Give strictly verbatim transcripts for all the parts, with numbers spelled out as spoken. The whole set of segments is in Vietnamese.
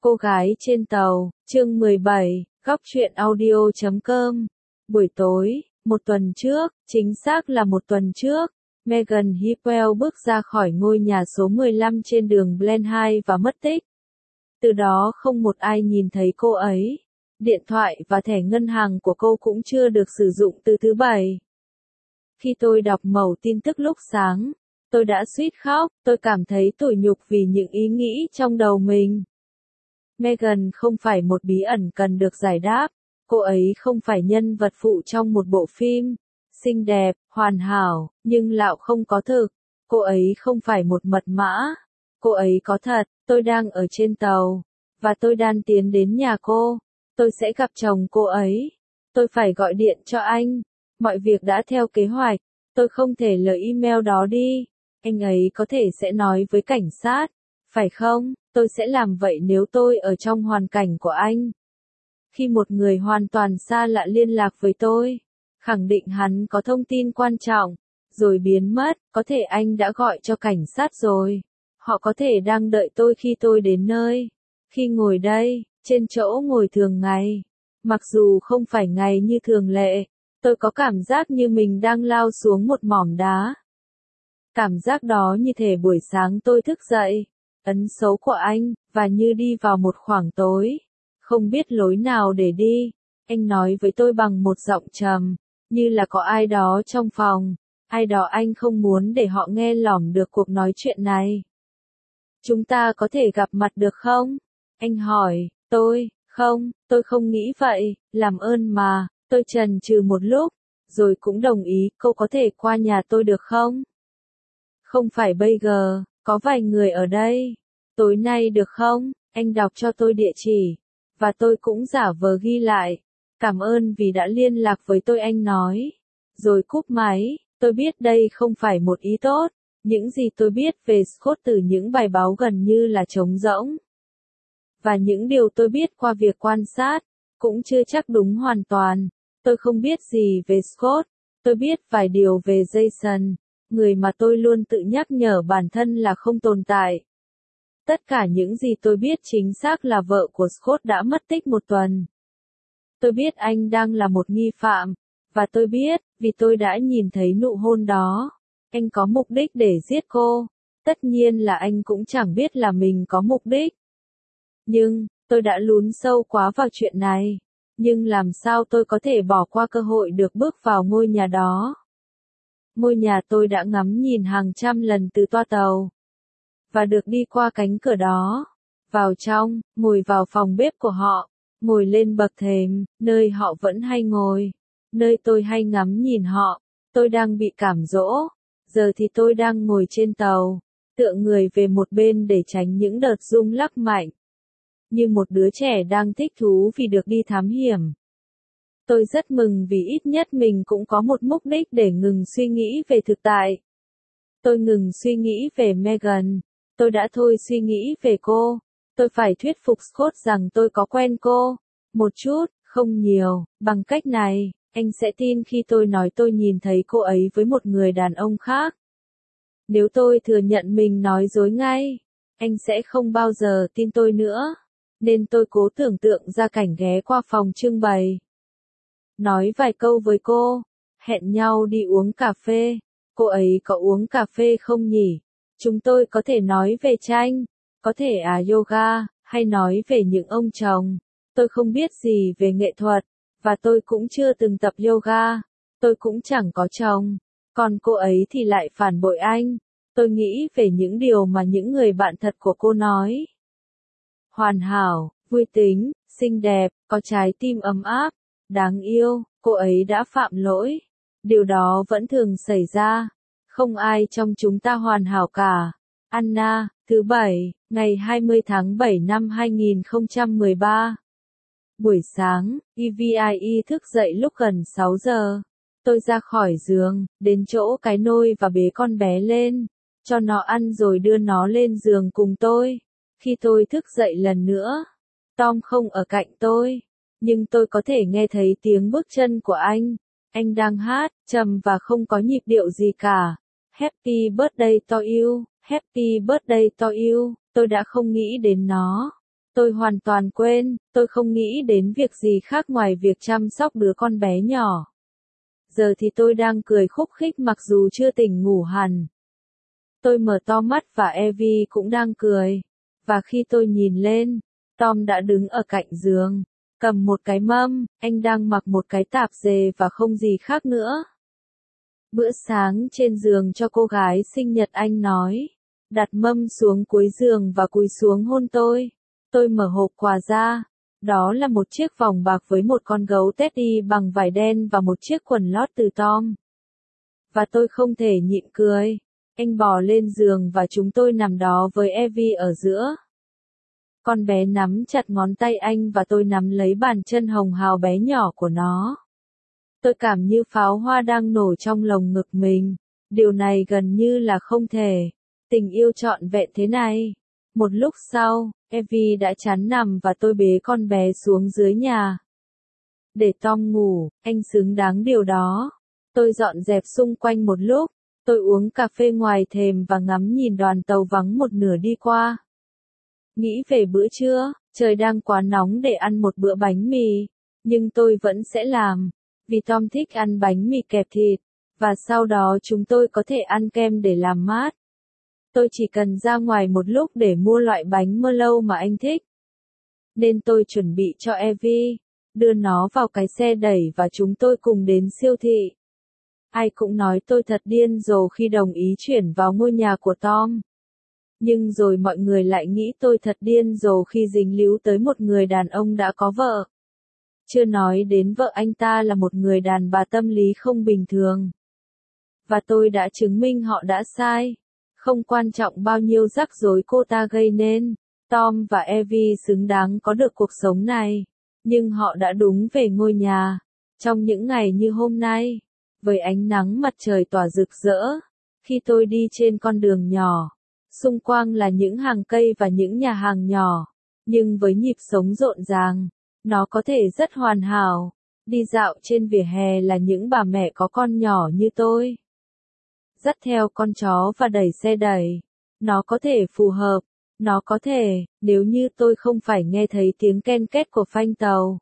Cô gái trên tàu, chương mười bảy, góc truyện audio chấm com. Buổi tối, một tuần trước, chính xác là một tuần trước, Megan Hipwell bước ra khỏi ngôi nhà số mười lăm trên đường Blenheim và mất tích. Từ đó không một ai nhìn thấy cô ấy. Điện thoại và thẻ ngân hàng của cô cũng chưa được sử dụng từ thứ Bảy. Khi tôi đọc mẩu tin tức lúc sáng, tôi đã suýt khóc, tôi cảm thấy tủi nhục vì những ý nghĩ trong đầu mình. Megan không phải một bí ẩn cần được giải đáp, cô ấy không phải nhân vật phụ trong một bộ phim, xinh đẹp, hoàn hảo, nhưng lạo không có thực, cô ấy không phải một mật mã, cô ấy có thật, tôi đang ở trên tàu, và tôi đang tiến đến nhà cô, tôi sẽ gặp chồng cô ấy, tôi phải gọi điện cho anh, mọi việc đã theo kế hoạch, tôi không thể lời email đó đi, anh ấy có thể sẽ nói với cảnh sát, phải không? Tôi sẽ làm vậy nếu tôi ở trong hoàn cảnh của anh. Khi một người hoàn toàn xa lạ liên lạc với tôi, khẳng định hắn có thông tin quan trọng, rồi biến mất, có thể anh đã gọi cho cảnh sát rồi. Họ có thể đang đợi tôi khi tôi đến nơi. Khi ngồi đây, trên chỗ ngồi thường ngày, mặc dù không phải ngày như thường lệ, tôi có cảm giác như mình đang lao xuống một mỏm đá. Cảm giác đó như thể buổi sáng tôi thức dậy, ấn số của anh, và như đi vào một khoảng tối, không biết lối nào để đi. Anh nói với tôi bằng một giọng trầm, như là có ai đó trong phòng, ai đó anh không muốn để họ nghe lỏm được cuộc nói chuyện này. Chúng ta có thể gặp mặt được không? Anh hỏi, tôi, không, tôi không nghĩ vậy, làm ơn mà, tôi chần chừ một lúc, rồi cũng đồng ý, cô có thể qua nhà tôi được không? Không phải bây giờ. Có vài người ở đây. Tối nay được không? Anh đọc cho tôi địa chỉ. Và tôi cũng giả vờ ghi lại. Cảm ơn vì đã liên lạc với tôi, anh nói. Rồi cúp máy. Tôi biết đây không phải một ý tốt. Những gì tôi biết về Scott từ những bài báo gần như là trống rỗng. Và những điều tôi biết qua việc quan sát, cũng chưa chắc đúng hoàn toàn. Tôi không biết gì về Scott. Tôi biết vài điều về Jason, người mà tôi luôn tự nhắc nhở bản thân là không tồn tại. Tất cả những gì tôi biết chính xác là vợ của Scott đã mất tích một tuần. Tôi biết anh đang là một nghi phạm, và tôi biết, vì tôi đã nhìn thấy nụ hôn đó, anh có mục đích để giết cô. Tất nhiên là anh cũng chẳng biết là mình có mục đích. Nhưng, tôi đã lún sâu quá vào chuyện này. Nhưng làm sao tôi có thể bỏ qua cơ hội được bước vào ngôi nhà đó? Ngôi nhà tôi đã ngắm nhìn hàng trăm lần từ toa tàu. Và được đi qua cánh cửa đó. Vào trong, ngồi vào phòng bếp của họ. Ngồi lên bậc thềm, nơi họ vẫn hay ngồi. Nơi tôi hay ngắm nhìn họ. Tôi đang bị cảm dỗ. Giờ thì tôi đang ngồi trên tàu. Tựa người về một bên để tránh những đợt rung lắc mạnh. Như một đứa trẻ đang thích thú vì được đi thám hiểm. Tôi rất mừng vì ít nhất mình cũng có một mục đích để ngừng suy nghĩ về thực tại. Tôi ngừng suy nghĩ về Megan. Tôi đã thôi suy nghĩ về cô. Tôi phải thuyết phục Scott rằng tôi có quen cô. Một chút, không nhiều, bằng cách này, anh sẽ tin khi tôi nói tôi nhìn thấy cô ấy với một người đàn ông khác. Nếu tôi thừa nhận mình nói dối ngay, anh sẽ không bao giờ tin tôi nữa. Nên tôi cố tưởng tượng ra cảnh ghé qua phòng trưng bày. Nói vài câu với cô, hẹn nhau đi uống cà phê. Cô ấy có uống cà phê không nhỉ? Chúng tôi có thể nói về tranh, có thể à yoga, hay nói về những ông chồng. Tôi không biết gì về nghệ thuật, và tôi cũng chưa từng tập yoga. Tôi cũng chẳng có chồng. Còn cô ấy thì lại phản bội anh. Tôi nghĩ về những điều mà những người bạn thật của cô nói. Hoàn hảo, vui tính, xinh đẹp, có trái tim ấm áp, đáng yêu, cô ấy đã phạm lỗi. Điều đó vẫn thường xảy ra. Không ai trong chúng ta hoàn hảo cả. Anna, thứ Bảy, ngày hai mươi tháng bảy năm hai nghìn không trăm mười ba. Buổi sáng, Evie thức dậy lúc gần sáu giờ. Tôi ra khỏi giường, đến chỗ cái nôi và bế con bé lên, cho nó ăn rồi đưa nó lên giường cùng tôi. Khi tôi thức dậy lần nữa, Tom không ở cạnh tôi, nhưng tôi có thể nghe thấy tiếng bước chân của anh. Anh đang hát, trầm và không có nhịp điệu gì cả. Happy birthday to you, happy birthday to you, tôi đã không nghĩ đến nó. Tôi hoàn toàn quên, tôi không nghĩ đến việc gì khác ngoài việc chăm sóc đứa con bé nhỏ. Giờ thì tôi đang cười khúc khích mặc dù chưa tỉnh ngủ hẳn. Tôi mở to mắt và Evie cũng đang cười. Và khi tôi nhìn lên, Tom đã đứng ở cạnh giường, cầm một cái mâm, anh đang mặc một cái tạp dề và không gì khác nữa. Bữa sáng trên giường cho cô gái sinh nhật, anh nói. Đặt mâm xuống cuối giường và cúi xuống hôn tôi. Tôi mở hộp quà ra. Đó là một chiếc vòng bạc với một con gấu Teddy bằng vải đen và một chiếc quần lót từ Tom. Và tôi không thể nhịn cười. Anh bò lên giường và chúng tôi nằm đó với Evie ở giữa. Con bé nắm chặt ngón tay anh và tôi nắm lấy bàn chân hồng hào bé nhỏ của nó. Tôi cảm như pháo hoa đang nổ trong lồng ngực mình. Điều này gần như là không thể. Tình yêu trọn vẹn thế này. Một lúc sau, Evie đã chán nằm và tôi bế con bé xuống dưới nhà. Để Tom ngủ, anh xứng đáng điều đó. Tôi dọn dẹp xung quanh một lúc. Tôi uống cà phê ngoài thềm và ngắm nhìn đoàn tàu vắng một nửa đi qua. Nghĩ về bữa trưa, trời đang quá nóng để ăn một bữa bánh mì. Nhưng tôi vẫn sẽ làm. Vì Tom thích ăn bánh mì kẹp thịt. Và sau đó chúng tôi có thể ăn kem để làm mát. Tôi chỉ cần ra ngoài một lúc để mua loại bánh mơ lâu mà anh thích. Nên tôi chuẩn bị cho Evie, đưa nó vào cái xe đẩy và chúng tôi cùng đến siêu thị. Ai cũng nói tôi thật điên rồ khi đồng ý chuyển vào ngôi nhà của Tom. Nhưng rồi mọi người lại nghĩ tôi thật điên rồ khi dính líu tới một người đàn ông đã có vợ. Chưa nói đến vợ anh ta là một người đàn bà tâm lý không bình thường. Và tôi đã chứng minh họ đã sai. Không quan trọng bao nhiêu rắc rối cô ta gây nên, Tom và Evie xứng đáng có được cuộc sống này. Nhưng họ đã đúng về ngôi nhà. Trong những ngày như hôm nay, với ánh nắng mặt trời tỏa rực rỡ, khi tôi đi trên con đường nhỏ, xung quanh là những hàng cây và những nhà hàng nhỏ, nhưng với nhịp sống rộn ràng, nó có thể rất hoàn hảo. Đi dạo trên vỉa hè là những bà mẹ có con nhỏ như tôi. Dắt theo con chó và đẩy xe đẩy. Nó có thể phù hợp. Nó có thể, nếu như tôi không phải nghe thấy tiếng ken két của phanh tàu.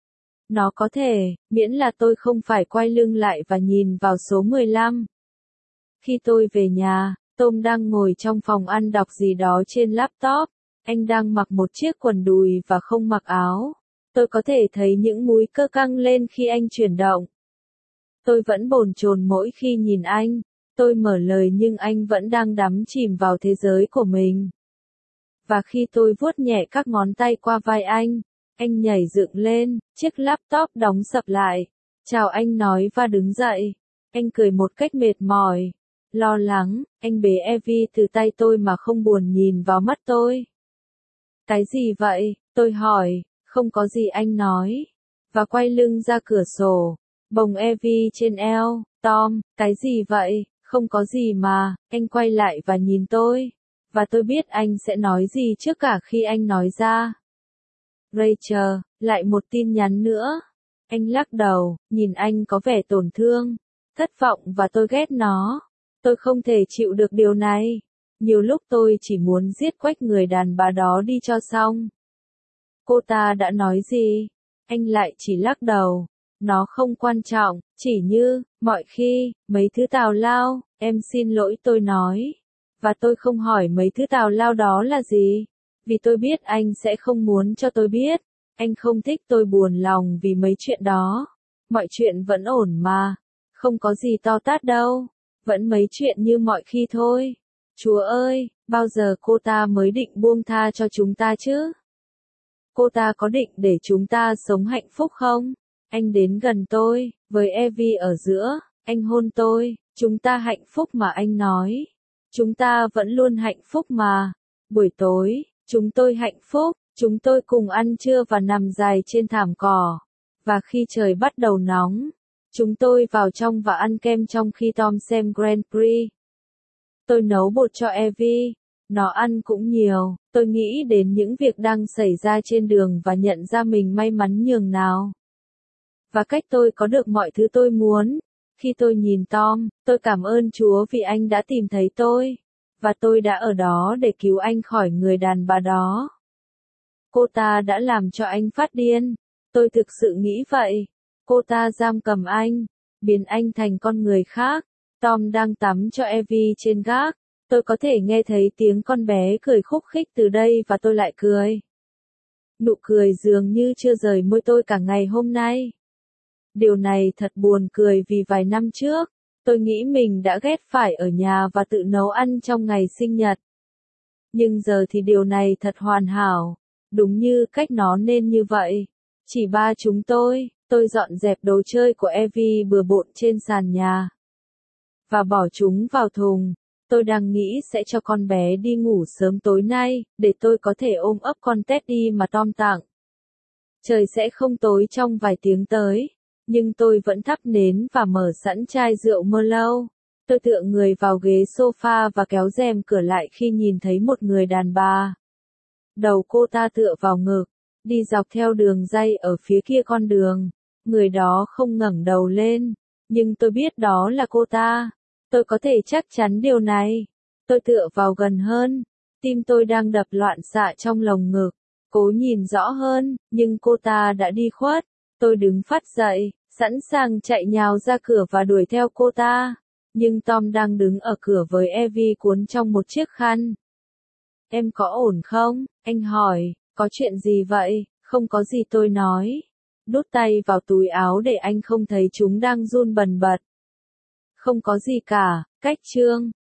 Nó có thể, miễn là tôi không phải quay lưng lại và nhìn vào số mười lăm. Khi tôi về nhà, Tom đang ngồi trong phòng ăn đọc gì đó trên laptop. Anh đang mặc một chiếc quần đùi và không mặc áo. Tôi có thể thấy những múi cơ căng lên khi anh chuyển động. Tôi vẫn bồn chồn mỗi khi nhìn anh. Tôi mở lời nhưng anh vẫn đang đắm chìm vào thế giới của mình. Và khi tôi vuốt nhẹ các ngón tay qua vai anh, anh nhảy dựng lên, chiếc laptop đóng sập lại. Chào anh nói và đứng dậy. Anh cười một cách mệt mỏi. Lo lắng, anh bế Evie từ tay tôi mà không buồn nhìn vào mắt tôi. Cái gì vậy? Tôi hỏi. Không có gì, anh nói. Và quay lưng ra cửa sổ. Bồng Evie trên eo. Tom, cái gì vậy? Không có gì mà. Anh quay lại và nhìn tôi. Và tôi biết anh sẽ nói gì trước cả khi anh nói ra. Rachel, lại một tin nhắn nữa. Anh lắc đầu, nhìn anh có vẻ tổn thương, thất vọng và tôi ghét nó. Tôi không thể chịu được điều này. Nhiều lúc tôi chỉ muốn giết quách người đàn bà đó đi cho xong. Cô ta đã nói gì? Anh lại chỉ lắc đầu. Nó không quan trọng, chỉ như, mọi khi, mấy thứ tào lao, em xin lỗi tôi nói. Và tôi không hỏi mấy thứ tào lao đó là gì. Vì tôi biết anh sẽ không muốn cho tôi biết. Anh không thích tôi buồn lòng vì mấy chuyện đó. Mọi chuyện vẫn ổn mà. Không có gì to tát đâu. Vẫn mấy chuyện như mọi khi thôi. Chúa ơi, bao giờ cô ta mới định buông tha cho chúng ta chứ? Cô ta có định để chúng ta sống hạnh phúc không? Anh đến gần tôi, với Evie ở giữa, anh hôn tôi. Chúng ta hạnh phúc mà, anh nói. Chúng ta vẫn luôn hạnh phúc mà. Buổi tối, chúng tôi hạnh phúc. Chúng tôi cùng ăn trưa và nằm dài trên thảm cỏ. Và khi trời bắt đầu nóng, chúng tôi vào trong và ăn kem trong khi Tom xem Grand Prix. Tôi nấu bột cho Evie. Nó ăn cũng nhiều. Tôi nghĩ đến những việc đang xảy ra trên đường và nhận ra mình may mắn nhường nào. Và cách tôi có được mọi thứ tôi muốn. Khi tôi nhìn Tom, tôi cảm ơn Chúa vì anh đã tìm thấy tôi. Và tôi đã ở đó để cứu anh khỏi người đàn bà đó. Cô ta đã làm cho anh phát điên. Tôi thực sự nghĩ vậy. Cô ta giam cầm anh, biến anh thành con người khác. Tom đang tắm cho Evie trên gác. Tôi có thể nghe thấy tiếng con bé cười khúc khích từ đây và tôi lại cười. Nụ cười dường như chưa rời môi tôi cả ngày hôm nay. Điều này thật buồn cười vì vài năm trước, tôi nghĩ mình đã ghét phải ở nhà và tự nấu ăn trong ngày sinh nhật. Nhưng giờ thì điều này thật hoàn hảo, đúng như cách nó nên như vậy. Chỉ ba chúng tôi, tôi dọn dẹp đồ chơi của Evie bừa bộn trên sàn nhà. Và bỏ chúng vào thùng. Tôi đang nghĩ sẽ cho con bé đi ngủ sớm tối nay, để tôi có thể ôm ấp con Teddy mà Tom tặng. Trời sẽ không tối trong vài tiếng tới, nhưng tôi vẫn thắp nến và mở sẵn chai rượu Merlot. Tôi tựa người vào ghế sofa và kéo rèm cửa lại khi nhìn thấy một người đàn bà. Đầu cô ta tựa vào ngực, đi dọc theo đường ray ở phía kia con đường. Người đó không ngẩng đầu lên, nhưng tôi biết đó là cô ta. Tôi có thể chắc chắn điều này. Tôi tựa vào gần hơn, tim tôi đang đập loạn xạ trong lồng ngực. Cố nhìn rõ hơn, nhưng cô ta đã đi khuất. Tôi đứng phắt dậy, sẵn sàng chạy nhào ra cửa và đuổi theo cô ta. Nhưng Tom đang đứng ở cửa với Evie cuốn trong một chiếc khăn. Em có ổn không? Anh hỏi, có chuyện gì vậy? Không có gì tôi nói. Đút tay vào túi áo để anh không thấy chúng đang run bần bật. Không có gì cả, cách chương.